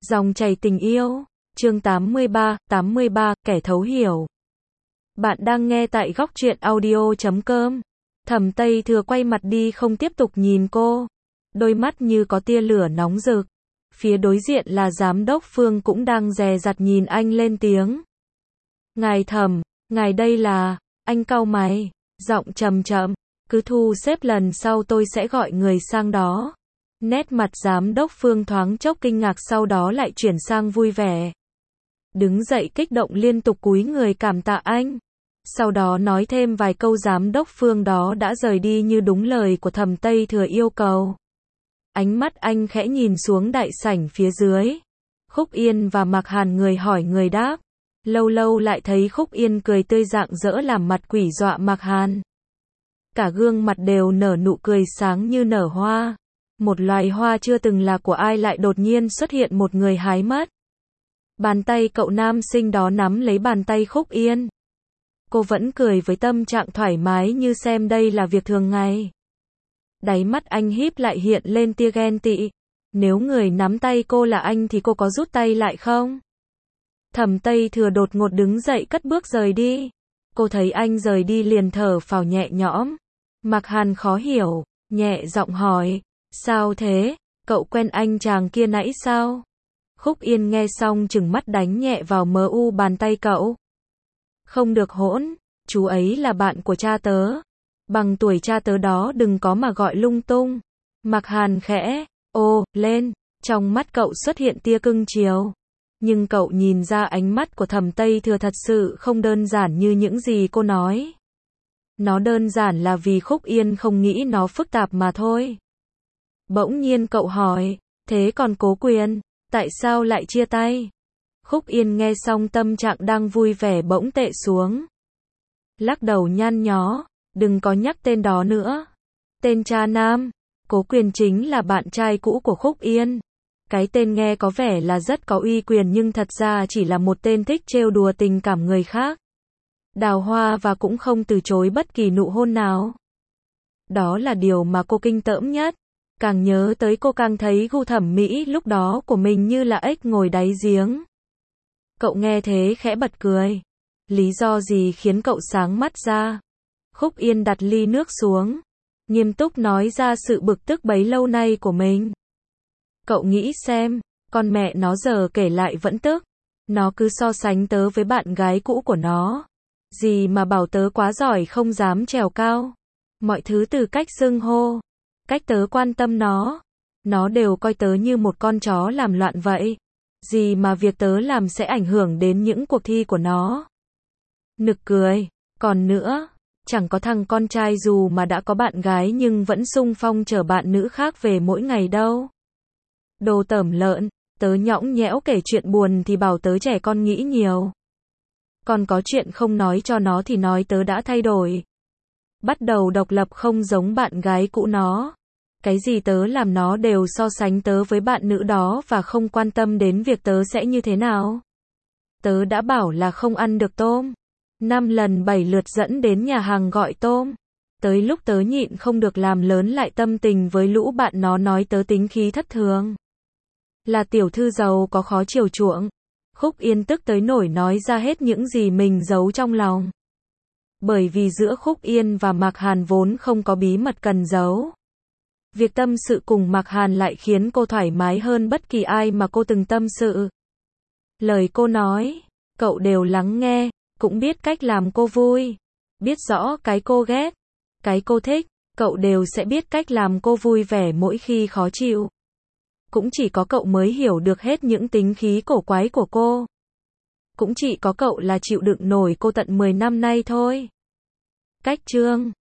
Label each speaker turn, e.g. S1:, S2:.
S1: Dòng chảy tình yêu, chương 83, kẻ thấu hiểu. Bạn đang nghe tại góc truyện audio.com. Thẩm Tây Thừa quay mặt đi không tiếp tục nhìn cô. Đôi mắt như có tia lửa nóng rực. Phía đối diện là giám đốc Phương cũng đang dè dặt nhìn anh lên tiếng. Ngài Thẩm, ngài đây là, anh cau mày, giọng trầm chậm, cứ thu xếp lần sau tôi sẽ gọi người sang đó. Nét mặt giám đốc Phương thoáng chốc kinh ngạc sau đó lại chuyển sang vui vẻ. Đứng dậy kích động liên tục cúi người cảm tạ anh. Sau đó nói thêm vài câu giám đốc Phương đó đã rời đi như đúng lời của Thẩm Tây Thừa yêu cầu. Ánh mắt anh khẽ nhìn xuống đại sảnh phía dưới. Khúc Yên và Mạc Hàn người hỏi người đáp. Lâu lâu lại thấy Khúc Yên cười tươi rạng rỡ làm mặt quỷ dọa Mạc Hàn. Cả gương mặt đều nở nụ cười sáng như nở hoa. Một loài hoa chưa từng là của ai lại đột nhiên xuất hiện một người hái mất. Bàn tay cậu nam sinh đó nắm lấy bàn tay Khúc Yên. Cô vẫn cười với tâm trạng thoải mái như xem đây là việc thường ngày. Đáy mắt anh híp lại hiện lên tia ghen tị. Nếu người nắm tay cô là anh thì cô có rút tay lại không? Thẩm Tây Thừa đột ngột đứng dậy cất bước rời đi. Cô thấy anh rời đi liền thở phào nhẹ nhõm. Mạc Hàn khó hiểu, nhẹ giọng hỏi. Sao thế? Cậu quen anh chàng kia nãy sao? Khúc Yên nghe xong chừng mắt đánh nhẹ vào mờ u bàn tay cậu. Không được hỗn, chú ấy là bạn của cha tớ. Bằng tuổi cha tớ đó đừng có mà gọi lung tung. Mạc Hàn khẽ, lên, trong mắt cậu xuất hiện tia cưng chiều. Nhưng cậu nhìn ra ánh mắt của Thẩm Tây Thừa thật sự không đơn giản như những gì cô nói. Nó đơn giản là vì Khúc Yên không nghĩ nó phức tạp mà thôi. Bỗng nhiên cậu hỏi, thế còn Cố Quyền, tại sao lại chia tay? Khúc Yên nghe xong tâm trạng đang vui vẻ bỗng tệ xuống. Lắc đầu nhăn nhó, đừng có nhắc tên đó nữa. Tên cha nam, Cố Quyền chính là bạn trai cũ của Khúc Yên. Cái tên nghe có vẻ là rất có uy quyền nhưng thật ra chỉ là một tên thích trêu đùa tình cảm người khác. Đào hoa và cũng không từ chối bất kỳ nụ hôn nào. Đó là điều mà cô kinh tởm nhất. Càng nhớ tới cô càng thấy gu thẩm mỹ lúc đó của mình như là ếch ngồi đáy giếng. Cậu nghe thế khẽ bật cười. Lý do gì khiến cậu sáng mắt ra? Khúc Yên đặt ly nước xuống. Nghiêm túc nói ra sự bực tức bấy lâu nay của mình. Cậu nghĩ xem, con mẹ nó giờ kể lại vẫn tức. Nó cứ so sánh tớ với bạn gái cũ của nó. Gì mà bảo tớ quá giỏi không dám trèo cao. Mọi thứ từ cách xưng hô, cách tớ quan tâm nó đều coi tớ như một con chó làm loạn vậy. Gì mà việc tớ làm sẽ ảnh hưởng đến những cuộc thi của nó. Nực cười, còn nữa, chẳng có thằng con trai dù mà đã có bạn gái nhưng vẫn xung phong chở bạn nữ khác về mỗi ngày đâu. Đồ tởm lợn, tớ nhõng nhẽo kể chuyện buồn thì bảo tớ trẻ con nghĩ nhiều. Còn có chuyện không nói cho nó thì nói tớ đã thay đổi. Bắt đầu độc lập không giống bạn gái cũ nó. Cái gì tớ làm nó đều so sánh tớ với bạn nữ đó và không quan tâm đến việc tớ sẽ như thế nào. Tớ đã bảo là không ăn được tôm. 5 lần 7 lượt dẫn đến nhà hàng gọi tôm. Tới lúc tớ nhịn không được làm lớn lại tâm tình với lũ bạn nó nói tớ tính khí thất thường. Là tiểu thư giàu có khó chiều chuộng. Khúc Yên tức tới nổi nói ra hết những gì mình giấu trong lòng. Bởi vì giữa Khúc Yên và Mạc Hàn vốn không có bí mật cần giấu. Việc tâm sự cùng Mạc Hàn lại khiến cô thoải mái hơn bất kỳ ai mà cô từng tâm sự. Lời cô nói, cậu đều lắng nghe, cũng biết cách làm cô vui. Biết rõ cái cô ghét, cái cô thích, cậu đều sẽ biết cách làm cô vui vẻ mỗi khi khó chịu. Cũng chỉ có cậu mới hiểu được hết những tính khí cổ quái của cô. Cũng chỉ có cậu là chịu đựng nổi cô tận 10 năm nay thôi. Cách chương